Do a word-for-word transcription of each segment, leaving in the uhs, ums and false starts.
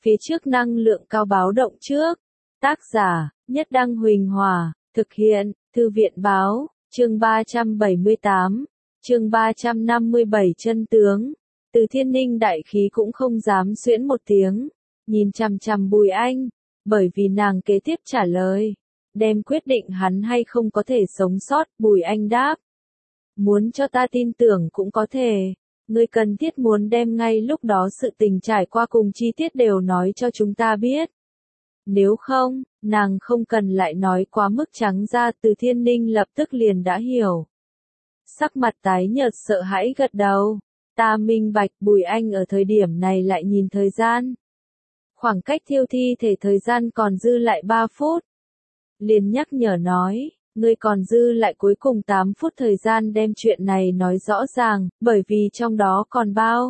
Phía trước năng lượng cao báo động trước. Tác giả, Nhất Đăng Huỳnh Hòa, thực hiện, Thư viện Báo, chương ba trăm bảy mươi tám, chương ba trăm năm mươi bảy chân tướng. Từ Thiên Ninh đại khí cũng không dám xuyễn một tiếng, nhìn chằm chằm Bùi Anh, bởi vì nàng kế tiếp trả lời, đem quyết định hắn hay không có thể sống sót. Bùi Anh đáp, muốn cho ta tin tưởng cũng có thể, ngươi cần thiết muốn đem ngay lúc đó sự tình trải qua cùng chi tiết đều nói cho chúng ta biết. Nếu không, nàng không cần lại nói quá mức trắng ra. Từ Thiên Ninh lập tức liền đã hiểu. Sắc mặt tái nhợt sợ hãi gật đầu. Ta minh bạch. Bùi Anh ở thời điểm này lại nhìn thời gian. Khoảng cách thiêu thi thể thời gian còn dư lại ba phút. Liền nhắc nhở nói, ngươi còn dư lại cuối cùng tám phút thời gian đem chuyện này nói rõ ràng, bởi vì trong đó còn bao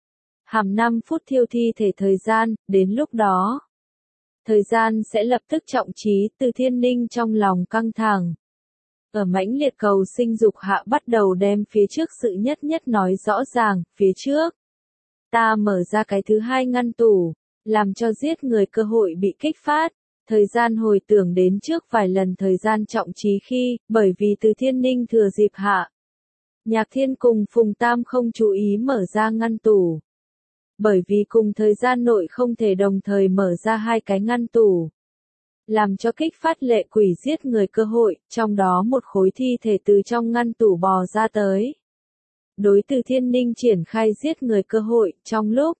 hàm năm phút thiêu thi thể thời gian, đến lúc đó thời gian sẽ lập tức trọng trí. Từ Thiên Ninh trong lòng căng thẳng. Ở mãnh liệt cầu sinh dục hạ bắt đầu đem phía trước sự nhất nhất nói rõ ràng. Phía trước, ta mở ra cái thứ hai ngăn tủ, làm cho giết người cơ hội bị kích phát. Thời gian hồi tưởng đến trước vài lần thời gian trọng trí khi, bởi vì Từ Thiên Ninh thừa dịp hạ. Nhạc Thiên cùng Phùng Tam không chú ý mở ra ngăn tủ. Bởi vì cùng thời gian nội không thể đồng thời mở ra hai cái ngăn tủ. Làm cho kích phát lệ quỷ giết người cơ hội, trong đó một khối thi thể từ trong ngăn tủ bò ra tới. Đối Từ Thiên Ninh triển khai giết người cơ hội, trong lúc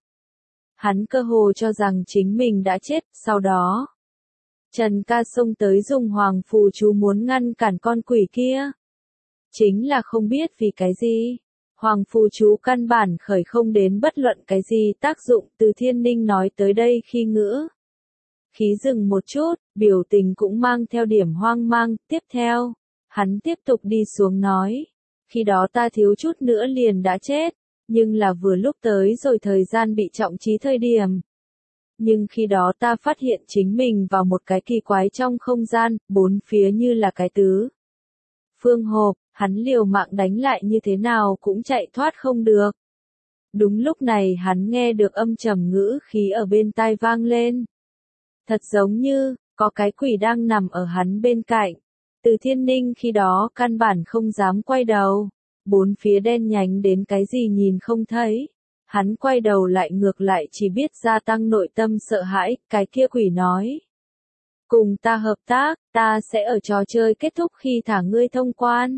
hắn cơ hồ cho rằng chính mình đã chết, sau đó Trần Ca xông tới dùng hoàng phù chú muốn ngăn cản con quỷ kia. Chính là không biết vì cái gì. Hoàng phù chú căn bản khởi không đến bất luận cái gì tác dụng. Từ Thiên Ninh nói tới đây khi ngữ khí dừng một chút, biểu tình cũng mang theo điểm hoang mang. Tiếp theo, hắn tiếp tục đi xuống nói, khi đó ta thiếu chút nữa liền đã chết, nhưng là vừa lúc tới rồi thời gian bị trọng trí thời điểm. Nhưng khi đó ta phát hiện chính mình vào một cái kỳ quái trong không gian, bốn phía như là cái tứ phương hộp, hắn liều mạng đánh lại như thế nào cũng chạy thoát không được. Đúng lúc này hắn nghe được âm trầm ngữ khí ở bên tai vang lên. Thật giống như, có cái quỷ đang nằm ở hắn bên cạnh. Từ Thiên Ninh khi đó căn bản không dám quay đầu. Bốn phía đen nhánh đến cái gì nhìn không thấy. Hắn quay đầu lại ngược lại chỉ biết gia tăng nội tâm sợ hãi. Cái kia quỷ nói, cùng ta hợp tác, ta sẽ ở trò chơi kết thúc khi thả ngươi thông quan.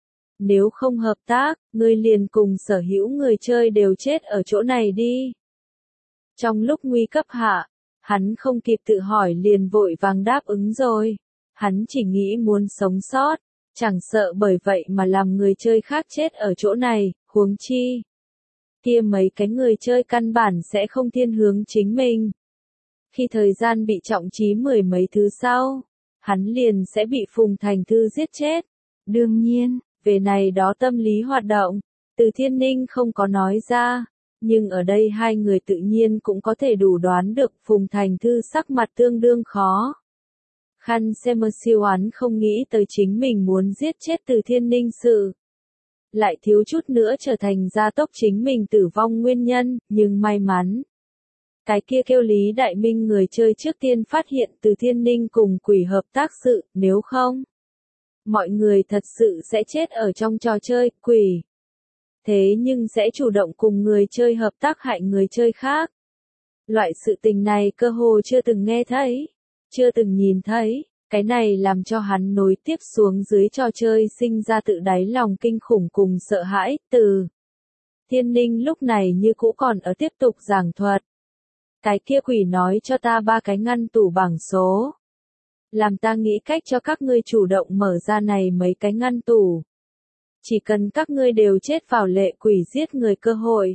Nếu không hợp tác, ngươi liền cùng sở hữu người chơi đều chết ở chỗ này đi. Trong lúc nguy cấp hạ, hắn không kịp tự hỏi liền vội vàng đáp ứng rồi. Hắn chỉ nghĩ muốn sống sót, chẳng sợ bởi vậy mà làm người chơi khác chết ở chỗ này, huống chi. Kia mấy cái người chơi căn bản sẽ không thiên hướng chính mình. Khi thời gian bị trọng trí mười mấy thứ sau, hắn liền sẽ bị Phùng Thành Thư giết chết. Đương nhiên, về này đó tâm lý hoạt động, Từ Thiên Ninh không có nói ra. Nhưng ở đây hai người tự nhiên cũng có thể đủ đoán được. Phùng Thành Thư sắc mặt tương đương khó khăn xem siêu hắn không nghĩ tới chính mình muốn giết chết Từ Thiên Ninh sự. Lại thiếu chút nữa trở thành gia tốc chính mình tử vong nguyên nhân, nhưng may mắn. Cái kia kêu Lý Đại Minh người chơi trước tiên phát hiện Từ Thiên Ninh cùng quỷ hợp tác sự, nếu không, mọi người thật sự sẽ chết ở trong trò chơi, quỷ. Thế nhưng sẽ chủ động cùng người chơi hợp tác hại người chơi khác. Loại sự tình này cơ hồ chưa từng nghe thấy, chưa từng nhìn thấy, cái này làm cho hắn nối tiếp xuống dưới trò chơi sinh ra tự đáy lòng kinh khủng cùng sợ hãi. Từ Thiên Ninh lúc này như cũ còn ở tiếp tục giảng thuật. Cái kia quỷ nói cho ta ba cái ngăn tủ bảng số. Làm ta nghĩ cách cho các ngươi chủ động mở ra này mấy cái ngăn tủ. Chỉ cần các ngươi đều chết vào lệ quỷ giết người cơ hội.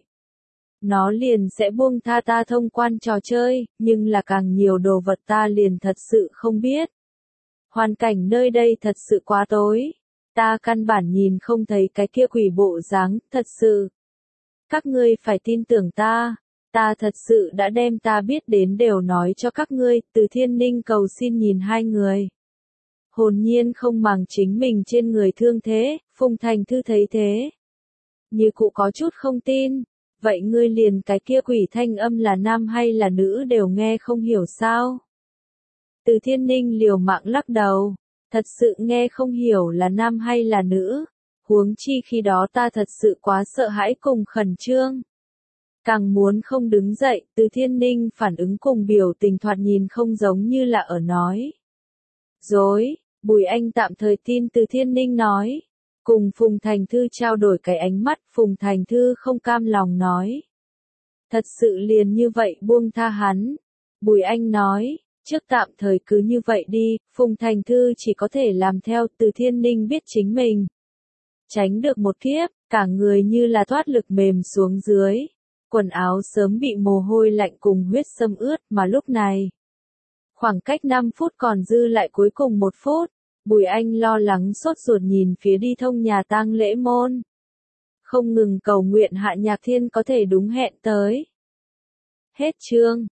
Nó liền sẽ buông tha ta thông quan trò chơi, nhưng là càng nhiều đồ vật ta liền thật sự không biết. Hoàn cảnh nơi đây thật sự quá tối. Ta căn bản nhìn không thấy cái kia quỷ bộ dáng, thật sự. Các ngươi phải tin tưởng ta. Ta thật sự đã đem ta biết đến đều nói cho các ngươi. Từ Thiên Ninh cầu xin nhìn hai người. Hồn nhiên không màng chính mình trên người thương thế. Phùng Thành Thư thấy thế, như cụ có chút không tin. Vậy ngươi liền cái kia quỷ thanh âm là nam hay là nữ đều nghe không hiểu sao? Từ Thiên Ninh liều mạng lắc đầu, thật sự nghe không hiểu là nam hay là nữ, huống chi khi đó ta thật sự quá sợ hãi cùng khẩn trương. Càng muốn không đứng dậy, Từ Thiên Ninh phản ứng cùng biểu tình thoạt nhìn không giống như là ở nói dối. Bùi Anh tạm thời tin Từ Thiên Ninh nói, cùng Phùng Thành Thư trao đổi cái ánh mắt. Phùng Thành Thư không cam lòng nói, thật sự liền như vậy buông tha hắn. Bùi Anh nói, trước tạm thời cứ như vậy đi. Phùng Thành Thư chỉ có thể làm theo. Từ Thiên Ninh biết chính mình tránh được một kiếp, cả người như là thoát lực mềm xuống dưới. Quần áo sớm bị mồ hôi lạnh cùng huyết xâm ướt, mà lúc này khoảng cách năm phút còn dư lại cuối cùng một phút. Bùi Anh lo lắng sốt ruột nhìn phía đi thông nhà tang lễ môn, không ngừng cầu nguyện Hạ Nhạc Thiên có thể đúng hẹn tới. Hết chương.